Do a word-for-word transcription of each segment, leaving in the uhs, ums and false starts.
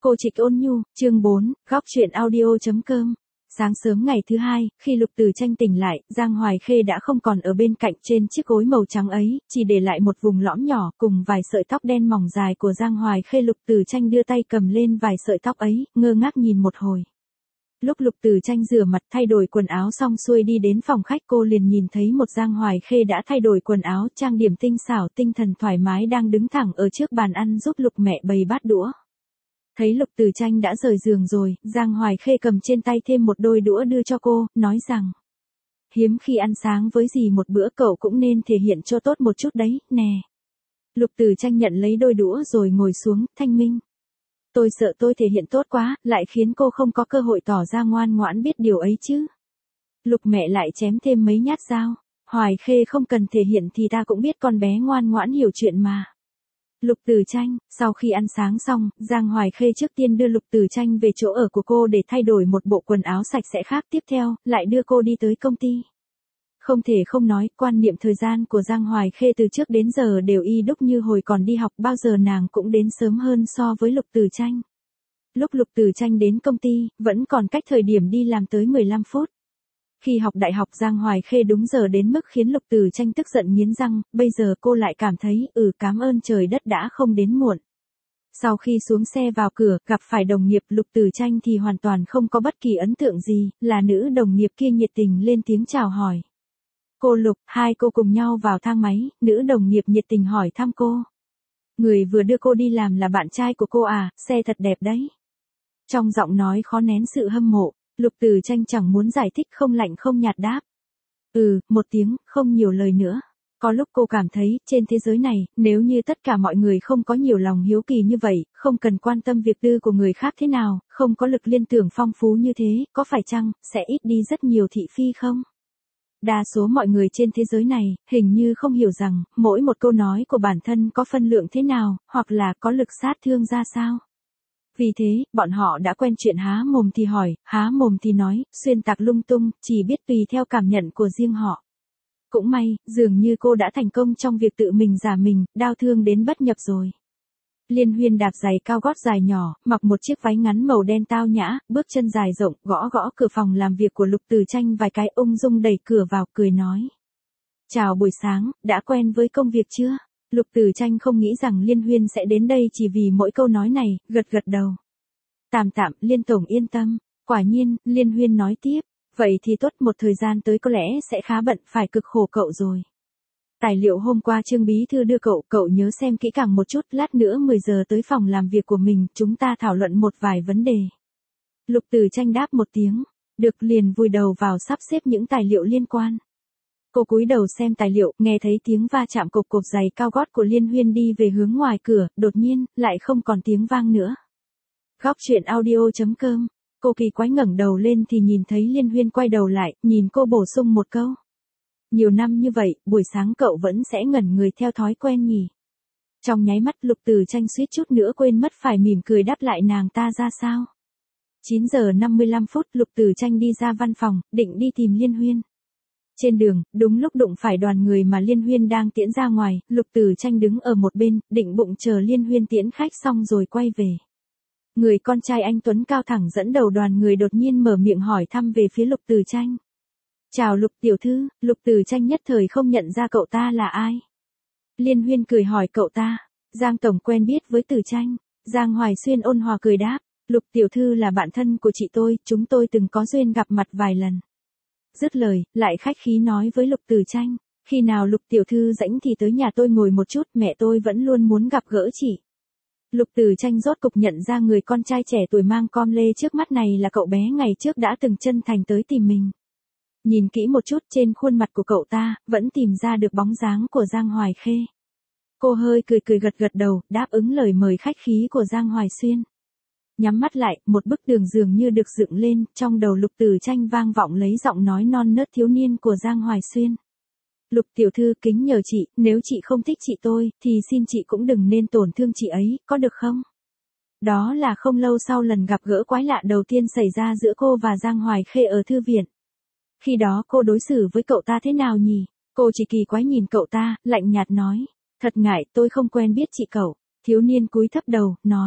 Cô Trịch Ôn Nhu, chương bốn, góc truyện audio.com. Sáng sớm ngày thứ hai, khi Lục Từ Tranh tỉnh lại, Giang Hoài Khê đã không còn ở bên cạnh trên chiếc gối màu trắng ấy, chỉ để lại một vùng lõm nhỏ cùng vài sợi tóc đen mỏng dài của Giang Hoài Khê. Lục Từ Tranh đưa tay cầm lên vài sợi tóc ấy, ngơ ngác nhìn một hồi. Lúc Lục Từ Tranh rửa mặt thay đổi quần áo xong xuôi đi đến phòng khách, cô liền nhìn thấy một Giang Hoài Khê đã thay đổi quần áo, trang điểm tinh xảo, tinh thần thoải mái đang đứng thẳng ở trước bàn ăn giúp Lục mẹ bày bát đũa. Thấy Lục Từ Tranh đã rời giường rồi, Giang Hoài Khê cầm trên tay thêm một đôi đũa đưa cho cô, nói rằng: hiếm khi ăn sáng với dì một bữa, cậu cũng nên thể hiện cho tốt một chút đấy, nè. Lục Từ Tranh nhận lấy đôi đũa rồi ngồi xuống, thanh minh. Tôi sợ tôi thể hiện tốt quá, lại khiến cô không có cơ hội tỏ ra ngoan ngoãn biết điều ấy chứ. Lục mẹ lại chém thêm mấy nhát dao. Hoài Khê không cần thể hiện thì ta cũng biết con bé ngoan ngoãn hiểu chuyện mà. Lục Từ Tranh, sau khi ăn sáng xong, Giang Hoài Khê trước tiên đưa Lục Từ Tranh về chỗ ở của cô để thay đổi một bộ quần áo sạch sẽ khác, tiếp theo, lại đưa cô đi tới công ty. Không thể không nói, quan niệm thời gian của Giang Hoài Khê từ trước đến giờ đều y đúc như hồi còn đi học, bao giờ nàng cũng đến sớm hơn so với Lục Từ Tranh. Lúc Lục Từ Tranh đến công ty, vẫn còn cách thời điểm đi làm tới mười lăm phút. Khi học đại học, Giang Hoài Khê đúng giờ đến mức khiến Lục Từ Tranh tức giận nghiến răng, bây giờ cô lại cảm thấy, ừ cảm ơn trời đất đã không đến muộn. Sau khi xuống xe vào cửa, gặp phải đồng nghiệp Lục Từ Tranh thì hoàn toàn không có bất kỳ ấn tượng gì, là nữ đồng nghiệp kia nhiệt tình lên tiếng chào hỏi. Cô Lục, hai cô cùng nhau vào thang máy, nữ đồng nghiệp nhiệt tình hỏi thăm cô. Người vừa đưa cô đi làm là bạn trai của cô à, xe thật đẹp đấy. Trong giọng nói khó nén sự hâm mộ. Lục Từ Tranh chẳng muốn giải thích, không lạnh không nhạt đáp. Ừ, một tiếng, không nhiều lời nữa. Có lúc cô cảm thấy, trên thế giới này, nếu như tất cả mọi người không có nhiều lòng hiếu kỳ như vậy, không cần quan tâm việc tư của người khác thế nào, không có lực liên tưởng phong phú như thế, có phải chăng, sẽ ít đi rất nhiều thị phi không? Đa số mọi người trên thế giới này, hình như không hiểu rằng, mỗi một câu nói của bản thân có phân lượng thế nào, hoặc là có lực sát thương ra sao. Vì thế, bọn họ đã quen chuyện há mồm thì hỏi, há mồm thì nói, xuyên tạc lung tung, chỉ biết tùy theo cảm nhận của riêng họ. Cũng may, dường như cô đã thành công trong việc tự mình giả mình, đau thương đến bất nhập rồi. Liên Huyên đạp giày cao gót dài nhỏ, mặc một chiếc váy ngắn màu đen tao nhã, bước chân dài rộng, gõ gõ cửa phòng làm việc của Lục Từ Tranh vài cái, ung dung đẩy cửa vào, cười nói. Chào buổi sáng, đã quen với công việc chưa? Lục Từ Tranh không nghĩ rằng Liên Huyên sẽ đến đây chỉ vì mỗi câu nói này, gật gật đầu. Tạm tạm, Liên tổng yên tâm. Quả nhiên, Liên Huyên nói tiếp. Vậy thì tốt, một thời gian tới có lẽ sẽ khá bận, phải cực khổ cậu rồi. Tài liệu hôm qua Trương bí thư đưa cậu, cậu nhớ xem kỹ càng một chút, lát nữa mười giờ tới phòng làm việc của mình, chúng ta thảo luận một vài vấn đề. Lục Từ Tranh đáp một tiếng, được, liền vùi đầu vào sắp xếp những tài liệu liên quan. Cô cúi đầu xem tài liệu, nghe thấy tiếng va chạm cộp cộp giày cao gót của Liên Huyên đi về hướng ngoài cửa, đột nhiên, lại không còn tiếng vang nữa. Góc truyện audio.com, cô kỳ quái ngẩng đầu lên thì nhìn thấy Liên Huyên quay đầu lại, nhìn cô bổ sung một câu. Nhiều năm như vậy, buổi sáng cậu vẫn sẽ ngẩn người theo thói quen nhỉ. Trong nháy mắt Lục Từ Tranh suýt chút nữa quên mất phải mỉm cười đáp lại nàng ta ra sao. chín giờ năm mươi lăm phút, Lục Từ Tranh đi ra văn phòng, định đi tìm Liên Huyên. Trên đường, đúng lúc đụng phải đoàn người mà Liên Huyên đang tiễn ra ngoài, Lục Từ Tranh đứng ở một bên, định bụng chờ Liên Huyên tiễn khách xong rồi quay về. Người con trai anh tuấn cao thẳng dẫn đầu đoàn người đột nhiên mở miệng hỏi thăm về phía Lục Từ Tranh. Chào Lục tiểu thư. Lục Từ Tranh nhất thời không nhận ra cậu ta là ai. Liên Huyên cười hỏi cậu ta, Giang tổng quen biết với Từ Tranh. Giang Hoài Xuyên ôn hòa cười đáp, Lục tiểu thư là bạn thân của chị tôi, chúng tôi từng có duyên gặp mặt vài lần. Dứt lời, lại khách khí nói với Lục Từ Tranh, khi nào Lục tiểu thư rảnh thì tới nhà tôi ngồi một chút, mẹ tôi vẫn luôn muốn gặp gỡ chị. Lục Từ Tranh rốt cục nhận ra người con trai trẻ tuổi mang com lê trước mắt này là cậu bé ngày trước đã từng chân thành tới tìm mình. Nhìn kỹ một chút, trên khuôn mặt của cậu ta, vẫn tìm ra được bóng dáng của Giang Hoài Khê. Cô hơi cười cười gật gật đầu, đáp ứng lời mời khách khí của Giang Hoài Xuyên. Nhắm mắt lại, một bức tường dường như được dựng lên, trong đầu Lục Từ Tranh vang vọng lấy giọng nói non nớt thiếu niên của Giang Hoài Xuyên. Lục tiểu thư kính nhờ chị, nếu chị không thích chị tôi, thì xin chị cũng đừng nên tổn thương chị ấy, có được không? Đó là không lâu sau lần gặp gỡ quái lạ đầu tiên xảy ra giữa cô và Giang Hoài Khê ở thư viện. Khi đó cô đối xử với cậu ta thế nào nhỉ? Cô chỉ kỳ quái nhìn cậu ta, lạnh nhạt nói. Thật ngại, tôi không quen biết chị cậu. Thiếu niên cúi thấp đầu, nói.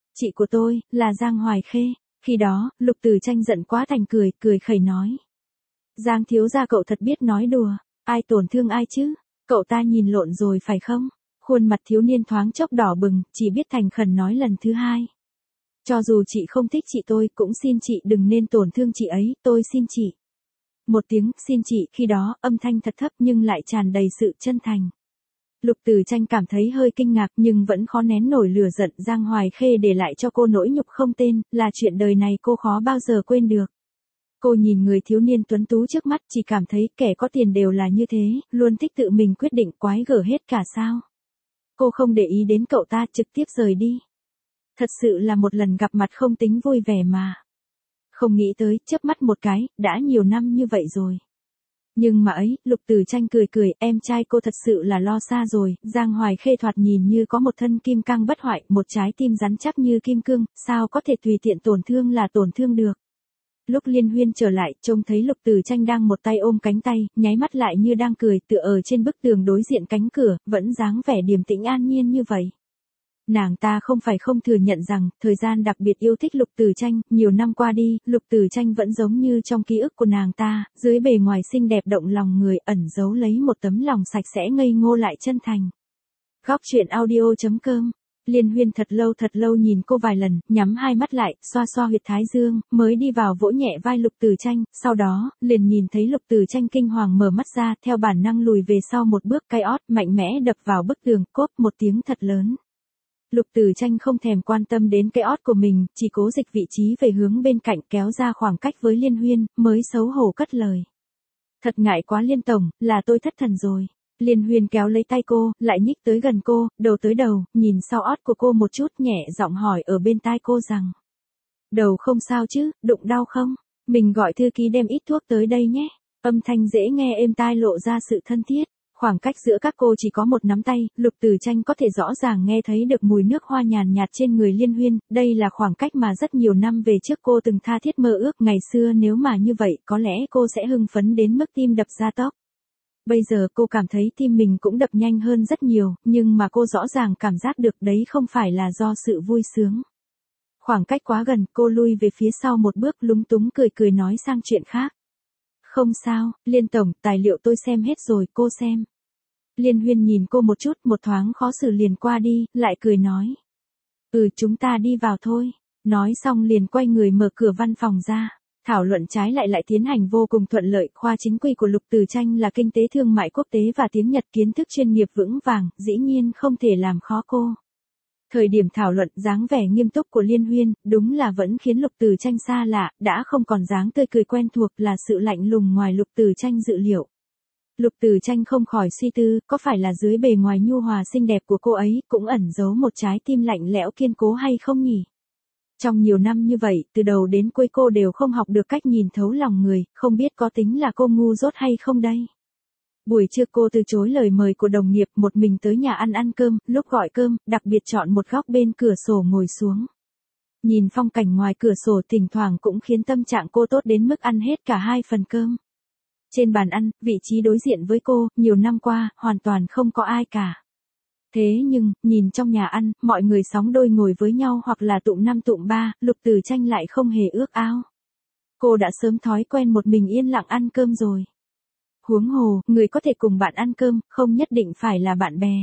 Chị của tôi, là Giang Hoài Khê. Khi đó, Lục Tử Tranh giận quá thành cười, cười khẩy nói. Giang thiếu gia cậu thật biết nói đùa, ai tổn thương ai chứ, cậu ta nhìn lộn rồi phải không? Khuôn mặt thiếu niên thoáng chốc đỏ bừng, chỉ biết thành khẩn nói lần thứ hai. Cho dù chị không thích chị tôi, cũng xin chị đừng nên tổn thương chị ấy, tôi xin chị. Một tiếng xin chị khi đó, âm thanh thật thấp nhưng lại tràn đầy sự chân thành. Lục Tử Tranh cảm thấy hơi kinh ngạc nhưng vẫn khó nén nổi lửa giận. Giang Hoài Khê để lại cho cô nỗi nhục không tên, là chuyện đời này cô khó bao giờ quên được. Cô nhìn người thiếu niên tuấn tú trước mắt, chỉ cảm thấy kẻ có tiền đều là như thế, luôn thích tự mình quyết định, quái gở hết cả sao. Cô không để ý đến cậu ta, trực tiếp rời đi. Thật sự là một lần gặp mặt không tính vui vẻ mà. Không nghĩ tới, chớp mắt một cái, đã nhiều năm như vậy rồi. Nhưng mà ấy, Lục Tử Tranh cười cười, em trai cô thật sự là lo xa rồi. Giang Hoài Khê thoạt nhìn như có một thân kim cang bất hoại, một trái tim rắn chắc như kim cương, sao có thể tùy tiện tổn thương là tổn thương được. Lúc Liên Huyên trở lại, trông thấy Lục Tử Tranh đang một tay ôm cánh tay, nháy mắt lại như đang cười, tựa ở trên bức tường đối diện cánh cửa, vẫn dáng vẻ điềm tĩnh an nhiên như vậy. Nàng ta không phải không thừa nhận rằng, thời gian đặc biệt yêu thích Lục Tử Tranh, nhiều năm qua đi, Lục Tử Tranh vẫn giống như trong ký ức của nàng ta, dưới bề ngoài xinh đẹp động lòng người, ẩn giấu lấy một tấm lòng sạch sẽ ngây ngô lại chân thành. Góc truyện audio chấm com. Liên Huyên thật lâu thật lâu nhìn cô vài lần, nhắm hai mắt lại, xoa xoa huyệt thái dương, mới đi vào vỗ nhẹ vai Lục Tử Tranh, sau đó, liền nhìn thấy Lục Tử Tranh kinh hoàng mở mắt ra, theo bản năng lùi về sau một bước, cái ót mạnh mẽ đập vào bức tường, cốp một tiếng thật lớn. Lục Tử Tranh không thèm quan tâm đến cái ót của mình, chỉ cố dịch vị trí về hướng bên cạnh, kéo ra khoảng cách với Liên Huyên, mới xấu hổ cất lời. Thật ngại quá Liên tổng, là tôi thất thần rồi. Liên Huyên kéo lấy tay cô, lại nhích tới gần cô, đầu tới đầu, nhìn sau ót của cô một chút, nhẹ giọng hỏi ở bên tai cô rằng. Đầu không sao chứ, đụng đau không? Mình gọi thư ký đem ít thuốc tới đây nhé. Âm thanh dễ nghe êm tai lộ ra sự thân thiết. Khoảng cách giữa các cô chỉ có một nắm tay, Lục Tử Tranh có thể rõ ràng nghe thấy được mùi nước hoa nhàn nhạt trên người Liên Huyên, đây là khoảng cách mà rất nhiều năm về trước cô từng tha thiết mơ ước, ngày xưa nếu mà như vậy, có lẽ cô sẽ hưng phấn đến mức tim đập ra tốc. Bây giờ cô cảm thấy tim mình cũng đập nhanh hơn rất nhiều, nhưng mà cô rõ ràng cảm giác được đấy không phải là do sự vui sướng. Khoảng cách quá gần, cô lui về phía sau một bước, lúng túng cười cười nói sang chuyện khác. Không sao, Liên tổng, tài liệu tôi xem hết rồi, cô xem. Liên Huyên nhìn cô một chút, một thoáng khó xử liền qua đi, lại cười nói. Ừ, chúng ta đi vào thôi. Nói xong liền quay người mở cửa văn phòng ra. Thảo luận trái lại lại tiến hành vô cùng thuận lợi, khoa chính quy của Lục Tử Tranh là kinh tế thương mại quốc tế và tiếng Nhật, kiến thức chuyên nghiệp vững vàng, dĩ nhiên không thể làm khó cô. Thời điểm thảo luận, dáng vẻ nghiêm túc của Liên Huyên, đúng là vẫn khiến Lục Tử Tranh xa lạ, đã không còn dáng tươi cười quen thuộc, là sự lạnh lùng ngoài Lục Tử Tranh dự liệu. Lục Tử Tranh không khỏi suy tư, có phải là dưới bề ngoài nhu hòa xinh đẹp của cô ấy, cũng ẩn giấu một trái tim lạnh lẽo kiên cố hay không nhỉ? Trong nhiều năm như vậy, từ đầu đến cuối cô đều không học được cách nhìn thấu lòng người, không biết có tính là cô ngu dốt hay không đây? Buổi trưa cô từ chối lời mời của đồng nghiệp, một mình tới nhà ăn ăn cơm, lúc gọi cơm, đặc biệt chọn một góc bên cửa sổ ngồi xuống. Nhìn phong cảnh ngoài cửa sổ thỉnh thoảng cũng khiến tâm trạng cô tốt đến mức ăn hết cả hai phần cơm. Trên bàn ăn, vị trí đối diện với cô, nhiều năm qua, hoàn toàn không có ai cả. Thế nhưng, nhìn trong nhà ăn, mọi người sóng đôi ngồi với nhau hoặc là tụm năm tụm ba, Lục Tử Tranh lại không hề ước ao. Cô đã sớm thói quen một mình yên lặng ăn cơm rồi. Huống hồ, người có thể cùng bạn ăn cơm, không nhất định phải là bạn bè.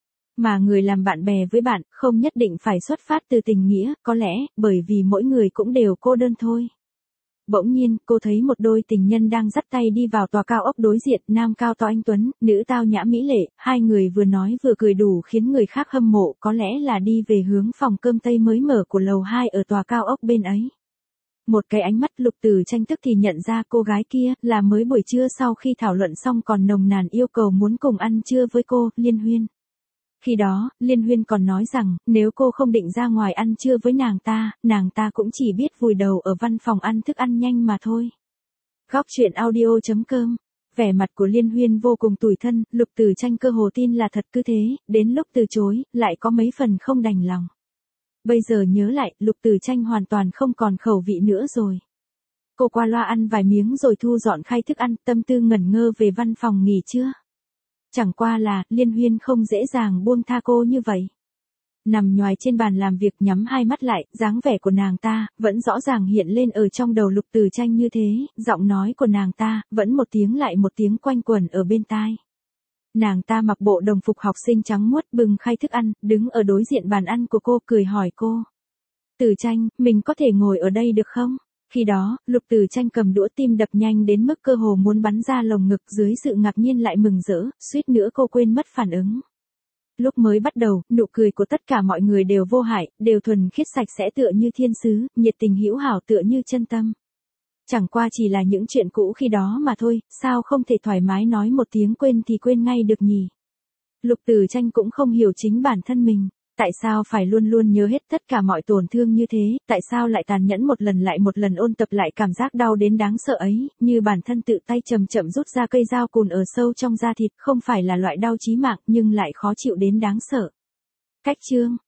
Mà người làm bạn bè với bạn, không nhất định phải xuất phát từ tình nghĩa, có lẽ, bởi vì mỗi người cũng đều cô đơn thôi. Bỗng nhiên, cô thấy một đôi tình nhân đang dắt tay đi vào tòa cao ốc đối diện, nam cao to anh tuấn, nữ tao nhã mỹ lệ, hai người vừa nói vừa cười đủ khiến người khác hâm mộ, có lẽ là đi về hướng phòng cơm Tây mới mở của lầu hai ở tòa cao ốc bên ấy. Một cái ánh mắt Lục Tử Tranh tức thì nhận ra cô gái kia là mới buổi trưa sau khi thảo luận xong còn nồng nàn yêu cầu muốn cùng ăn trưa với cô, Liên Huyên. Khi đó, Liên Huyên còn nói rằng, nếu cô không định ra ngoài ăn trưa với nàng ta, nàng ta cũng chỉ biết vùi đầu ở văn phòng ăn thức ăn nhanh mà thôi. Góc truyện audio chấm com. Vẻ mặt của Liên Huyên vô cùng tủi thân, Lục Tử Tranh cơ hồ tin là thật, cứ thế, đến lúc từ chối, lại có mấy phần không đành lòng. Bây giờ nhớ lại, Lục Tử Tranh hoàn toàn không còn khẩu vị nữa rồi. Cô qua loa ăn vài miếng rồi thu dọn khay thức ăn, tâm tư ngẩn ngơ về văn phòng nghỉ trưa. Chẳng qua là, Liên Huyên không dễ dàng buông tha cô như vậy. Nằm nhoài trên bàn làm việc nhắm hai mắt lại, dáng vẻ của nàng ta, vẫn rõ ràng hiện lên ở trong đầu Lục Từ Tranh như thế, giọng nói của nàng ta, vẫn một tiếng lại một tiếng quanh quẩn ở bên tai. Nàng ta mặc bộ đồng phục học sinh trắng muốt bừng khay thức ăn, đứng ở đối diện bàn ăn của cô cười hỏi cô. Từ Tranh, mình có thể ngồi ở đây được không? Khi đó, Lục Từ Tranh cầm đũa tim đập nhanh đến mức cơ hồ muốn bắn ra lồng ngực dưới sự ngạc nhiên lại mừng rỡ, suýt nữa cô quên mất phản ứng. Lúc mới bắt đầu, nụ cười của tất cả mọi người đều vô hại, đều thuần khiết sạch sẽ tựa như thiên sứ, nhiệt tình hữu hảo tựa như chân tâm. Chẳng qua chỉ là những chuyện cũ khi đó mà thôi, sao không thể thoải mái nói một tiếng quên thì quên ngay được nhỉ? Lục Từ Tranh cũng không hiểu chính bản thân mình. Tại sao phải luôn luôn nhớ hết tất cả mọi tổn thương như thế, tại sao lại tàn nhẫn một lần lại một lần ôn tập lại cảm giác đau đến đáng sợ ấy, như bản thân tự tay chậm chậm rút ra cây dao cùn ở sâu trong da thịt, không phải là loại đau chí mạng nhưng lại khó chịu đến đáng sợ. Cách chương